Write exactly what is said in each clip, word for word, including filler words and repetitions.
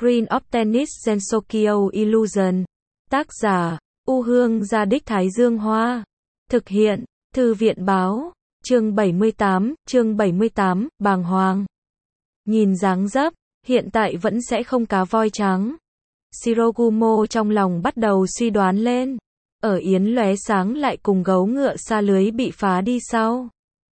Screen of Tennis Gensokyo Illusion. Tác giả, U Hương Gia Đích Thái Dương Hoa. Thực hiện, Thư viện Báo. Chương bảy mươi tám, chương bảy mươi tám, bàng hoàng. Nhìn dáng dấp, hiện tại vẫn sẽ không cá voi trắng. Shirogumo trong lòng bắt đầu suy đoán lên. Ở yến lóe sáng lại cùng gấu ngựa sa lưới bị phá đi sau.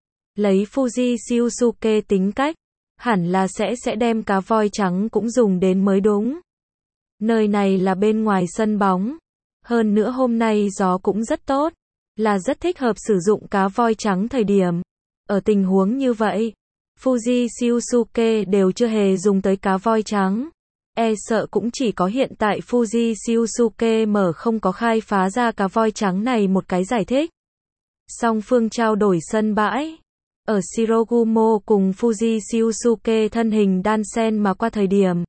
Lấy Fuji Shiosuke tính cách, hẳn là sẽ sẽ đem cá voi trắng cũng dùng đến mới đúng. Nơi này là bên ngoài sân bóng. Hơn nữa hôm nay gió cũng rất tốt, là rất thích hợp sử dụng cá voi trắng thời điểm. Ở tình huống như vậy, Fuji Shiosuke đều chưa hề dùng tới cá voi trắng. E sợ cũng chỉ có hiện tại Fuji Shiosuke mở không có khai phá ra cá voi trắng này một cái giải thích. Song phương trao đổi sân bãi. Ở Shirogumo cùng Fuji Shiosuke thân hình đan xen mà qua thời điểm.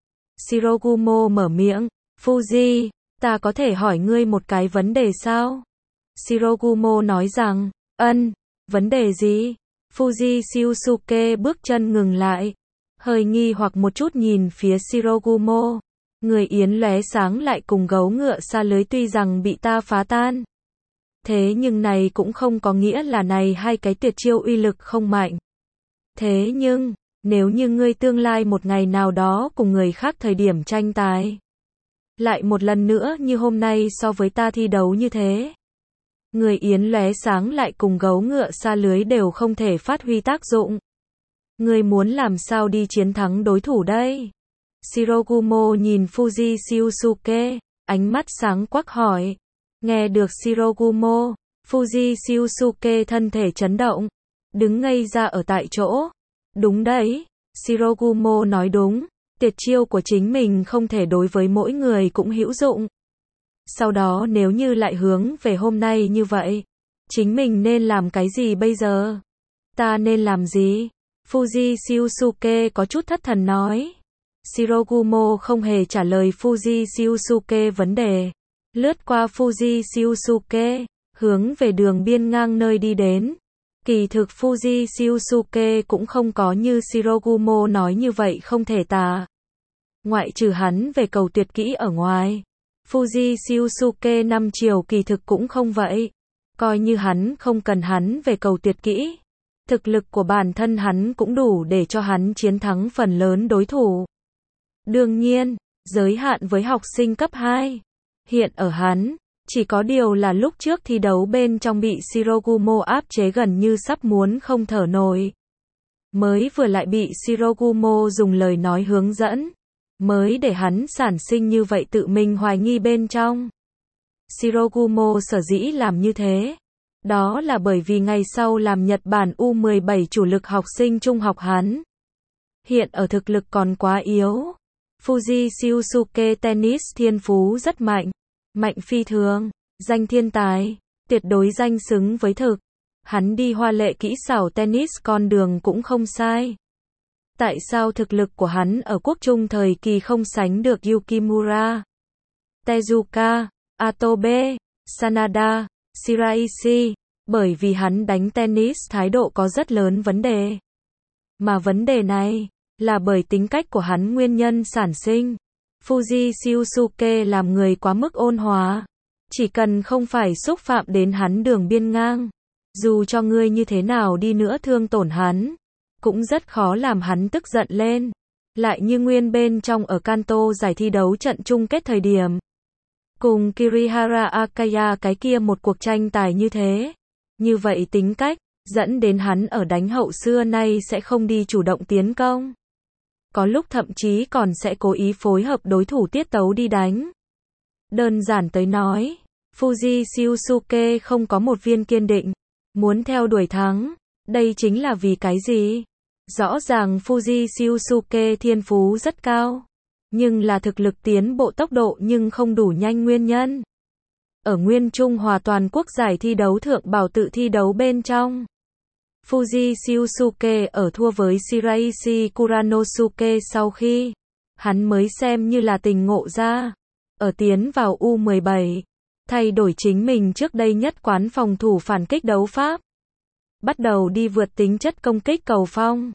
Shirogumo mở miệng, Fuji, ta có thể hỏi ngươi một cái vấn đề sao? Shirogumo nói rằng, ân, vấn đề gì? Fuji Shiosuke bước chân ngừng lại, hơi nghi hoặc một chút nhìn phía Shirogumo. Người yến lóe sáng lại cùng gấu ngựa sa lưới tuy rằng bị ta phá tan. Thế nhưng này cũng không có nghĩa là này hai cái tuyệt chiêu uy lực không mạnh. Thế nhưng, nếu như ngươi tương lai một ngày nào đó cùng người khác thời điểm tranh tài, lại một lần nữa như hôm nay so với ta thi đấu như thế, người yến lóe sáng lại cùng gấu ngựa sa lưới đều không thể phát huy tác dụng. Ngươi muốn làm sao đi chiến thắng đối thủ đây? Shirogumo nhìn Fuji Shiosuke, ánh mắt sáng quắc hỏi. Nghe được Shirogumo, Fuji Shiosuke thân thể chấn động, đứng ngây ra ở tại chỗ. Đúng đấy, Shirogumo nói đúng, tuyệt chiêu của chính mình không thể đối với mỗi người cũng hữu dụng. Sau đó nếu như lại hướng về hôm nay như vậy, chính mình nên làm cái gì bây giờ? Ta nên làm gì? Fuji Shiosuke có chút thất thần nói. Shirogumo không hề trả lời Fuji Shiosuke vấn đề. Lướt qua Fuji Shiosuke, hướng về đường biên ngang nơi đi đến. Kỳ thực Fuji Shiosuke cũng không có như Shirogumo nói như vậy không thể tả. Ngoại trừ hắn về cầu tuyệt kỹ ở ngoài, Fuji Shiosuke năm chiều kỳ thực cũng không vậy. Coi như hắn không cần hắn về cầu tuyệt kỹ, thực lực của bản thân hắn cũng đủ để cho hắn chiến thắng phần lớn đối thủ. Đương nhiên, giới hạn với học sinh cấp hai. Hiện ở hắn, chỉ có điều là lúc trước thi đấu bên trong bị Shirogumo áp chế gần như sắp muốn không thở nổi. Mới vừa lại bị Shirogumo dùng lời nói hướng dẫn, mới để hắn sản sinh như vậy tự mình hoài nghi bên trong. Shirogumo sở dĩ làm như thế, đó là bởi vì ngày sau làm Nhật Bản U mười bảy chủ lực học sinh trung học hắn. Hiện ở thực lực còn quá yếu. Fuji Shiosuke tennis thiên phú rất mạnh, mạnh phi thường, danh thiên tài, tuyệt đối danh xứng với thực. Hắn đi hoa lệ kỹ xảo tennis con đường cũng không sai. Tại sao thực lực của hắn ở quốc trung thời kỳ không sánh được Yukimura, Tezuka, Atobe, Sanada, Shiraishi? Bởi vì hắn đánh tennis thái độ có rất lớn vấn đề. Mà vấn đề này là bởi tính cách của hắn nguyên nhân sản sinh. Fuji Shiosuke làm người quá mức ôn hòa. Chỉ cần không phải xúc phạm đến hắn đường biên ngang, dù cho ngươi như thế nào đi nữa thương tổn hắn, cũng rất khó làm hắn tức giận lên. Lại như nguyên bên trong ở Kanto giải thi đấu trận chung kết thời điểm, cùng Kirihara Akaya cái kia một cuộc tranh tài như thế. Như vậy tính cách, dẫn đến hắn ở đánh hậu xưa nay sẽ không đi chủ động tiến công. Có lúc thậm chí còn sẽ cố ý phối hợp đối thủ tiết tấu đi đánh. Đơn giản tới nói, Fuji Shiosuke không có một viên kiên định, muốn theo đuổi thắng. Đây chính là vì cái gì? Rõ ràng Fuji Shiosuke thiên phú rất cao, nhưng là thực lực tiến bộ tốc độ nhưng không đủ nhanh nguyên nhân. Ở Nguyên Trung Hòa toàn quốc giải thi đấu thượng bảo tự thi đấu bên trong, Fuji Shiosuke ở thua với Shiraishi Kuranosuke sau khi, hắn mới xem như là tình ngộ ra. Ở tiến vào U mười bảy, thay đổi chính mình trước đây nhất quán phòng thủ phản kích đấu pháp. Bắt đầu đi vượt tính chất công kích cầu phong.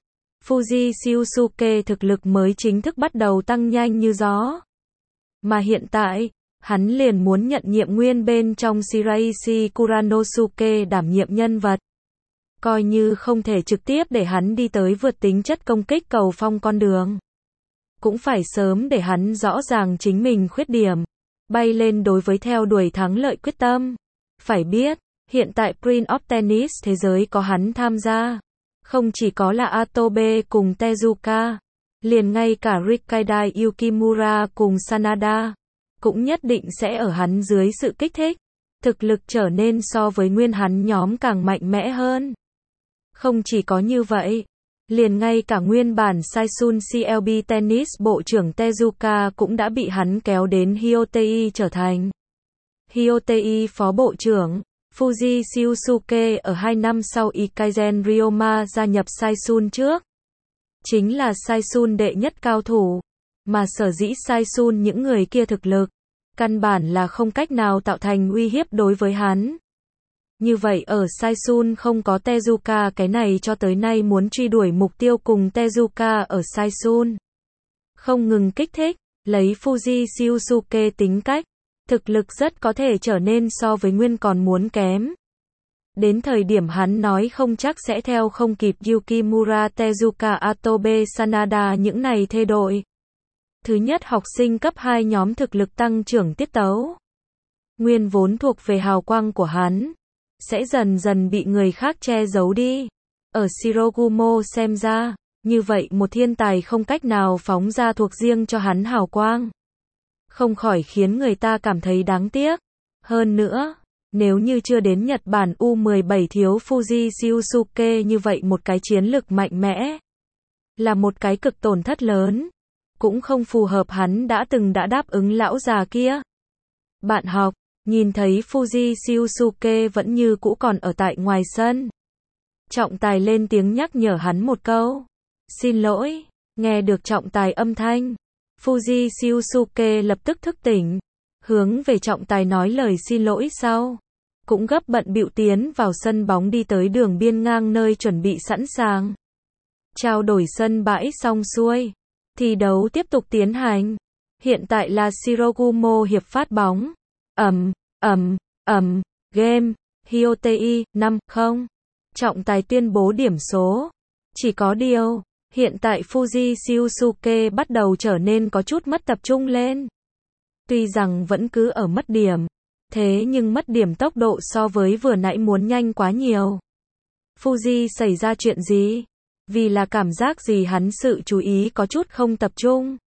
Fuji Shiosuke thực lực mới chính thức bắt đầu tăng nhanh như gió. Mà hiện tại, hắn liền muốn nhận nhiệm nguyên bên trong Shiraishi Kuranosuke đảm nhiệm nhân vật. Coi như không thể trực tiếp để hắn đi tới vượt tính chất công kích cầu phong con đường. Cũng phải sớm để hắn rõ ràng chính mình khuyết điểm. Bay lên đối với theo đuổi thắng lợi quyết tâm. Phải biết, hiện tại Prince of Tennis thế giới có hắn tham gia. Không chỉ có là Atobe cùng Tezuka. Liền ngay cả Rikida Yukimura cùng Sanada. Cũng nhất định sẽ ở hắn dưới sự kích thích. Thực lực trở nên so với nguyên hắn nhóm càng mạnh mẽ hơn. Không chỉ có như vậy. Liền ngay cả nguyên bản Saisun xê lờ bê Tennis bộ trưởng Tezuka cũng đã bị hắn kéo đến Hyotei trở thành Hyotei phó bộ trưởng. Fuji Shiosuke ở hai năm sau Ikazen Ryoma gia nhập Saisun trước. Chính là Saisun đệ nhất cao thủ. Mà sở dĩ Saisun những người kia thực lực, căn bản là không cách nào tạo thành uy hiếp đối với hắn. Như vậy ở Saisun không có Tezuka cái này cho tới nay muốn truy đuổi mục tiêu cùng Tezuka ở Saisun. Không ngừng kích thích, lấy Fuji Shiosuke tính cách, thực lực rất có thể trở nên so với nguyên còn muốn kém. Đến thời điểm hắn nói không chắc sẽ theo không kịp Yukimura Tezuka Atobe Sanada những này thê đội. Thứ nhất học sinh cấp hai nhóm thực lực tăng trưởng tiết tấu. Nguyên vốn thuộc về hào quang của hắn. Sẽ dần dần bị người khác che giấu đi. Ở Shirogumo xem ra, như vậy một thiên tài không cách nào phóng ra thuộc riêng cho hắn hào quang. Không khỏi khiến người ta cảm thấy đáng tiếc. Hơn nữa, nếu như chưa đến Nhật Bản U mười bảy thiếu Fuji Shiosuke như vậy một cái chiến lực mạnh mẽ. Là một cái cực tổn thất lớn. Cũng không phù hợp hắn đã từng đã đáp ứng lão già kia. Bạn học, nhìn thấy Fuji Shiosuke vẫn như cũ còn ở tại ngoài sân. Trọng tài lên tiếng nhắc nhở hắn một câu. Xin lỗi, nghe được trọng tài âm thanh. Fuji Shiosuke lập tức thức tỉnh. Hướng về trọng tài nói lời xin lỗi sau. Cũng gấp bận bịu tiến vào sân bóng đi tới đường biên ngang nơi chuẩn bị sẵn sàng. Trao đổi sân bãi xong xuôi. Thi đấu tiếp tục tiến hành. Hiện tại là Shirogumo hiệp phát bóng. Ầm, ầm, ầm, game, Hyotei, năm không. Trọng tài tuyên bố điểm số. Chỉ có điều, hiện tại Fuji Shiosuke bắt đầu trở nên có chút mất tập trung lên. Tuy rằng vẫn cứ ở mất điểm. Thế nhưng mất điểm tốc độ so với vừa nãy muốn nhanh quá nhiều. Fuji xảy ra chuyện gì? Vì là cảm giác gì hắn sự chú ý có chút không tập trung.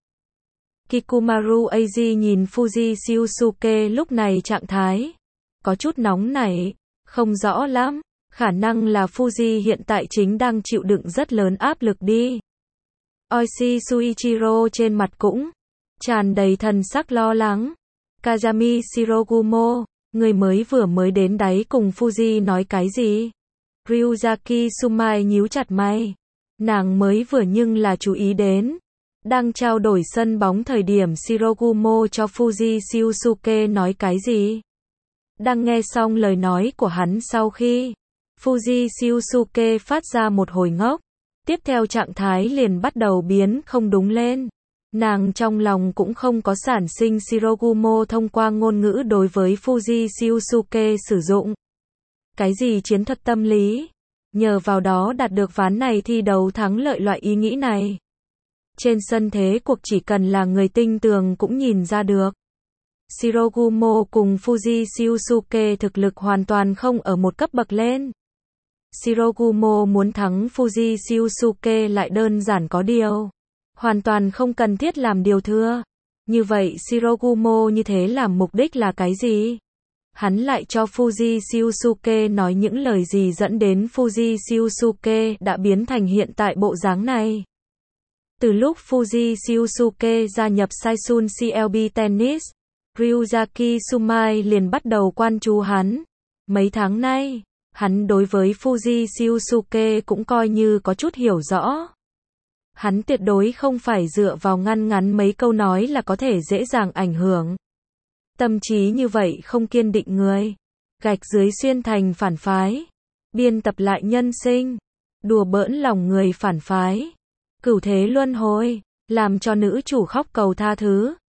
Kikumaru Eiji nhìn Fuji Shiosuke lúc này trạng thái. Có chút nóng nảy, không rõ lắm. Khả năng là Fuji hiện tại chính đang chịu đựng rất lớn áp lực đi. Oishi Suichiro trên mặt cũng tràn đầy thần sắc lo lắng. Kazami Shirogumo, người mới vừa mới đến đáy cùng Fuji nói cái gì? Ryuzaki Sumai nhíu chặt mày. Nàng mới vừa nhưng là chú ý đến. Đang trao đổi sân bóng thời điểm Shirogumo cho Fuji Shiosuke nói cái gì? Đang nghe xong lời nói của hắn sau khi Fuji Shiosuke phát ra một hồi ngốc. Tiếp theo trạng thái liền bắt đầu biến không đúng lên. Nàng trong lòng cũng không có sản sinh Shirogumo thông qua ngôn ngữ đối với Fuji Shiosuke sử dụng. Cái gì chiến thuật tâm lý? Nhờ vào đó đạt được ván này thi đấu thắng lợi loại ý nghĩ này. Trên sân thế cuộc chỉ cần là người tinh tường cũng nhìn ra được. Shirogumo cùng Fuji Shiosuke thực lực hoàn toàn không ở một cấp bậc lên. Shirogumo muốn thắng Fuji Shiosuke lại đơn giản có điều. Hoàn toàn không cần thiết làm điều thừa. Như vậy Shirogumo như thế làm mục đích là cái gì? Hắn lại cho Fuji Shiosuke nói những lời gì dẫn đến Fuji Shiosuke đã biến thành hiện tại bộ dáng này. Từ lúc Fuji Shiosuke gia nhập Saisun xê lờ bê Tennis, Ryuzaki Sumai liền bắt đầu quan chú hắn. Mấy tháng nay, hắn đối với Fuji Shiosuke cũng coi như có chút hiểu rõ. Hắn tuyệt đối không phải dựa vào ngăn ngắn mấy câu nói là có thể dễ dàng ảnh hưởng. Tâm trí như vậy không kiên định người. Gạch dưới xuyên thành phản phái. Biên tập lại nhân sinh. Đùa bỡn lòng người phản phái. Cửu thế luân hồi, làm cho nữ chủ khóc cầu tha thứ.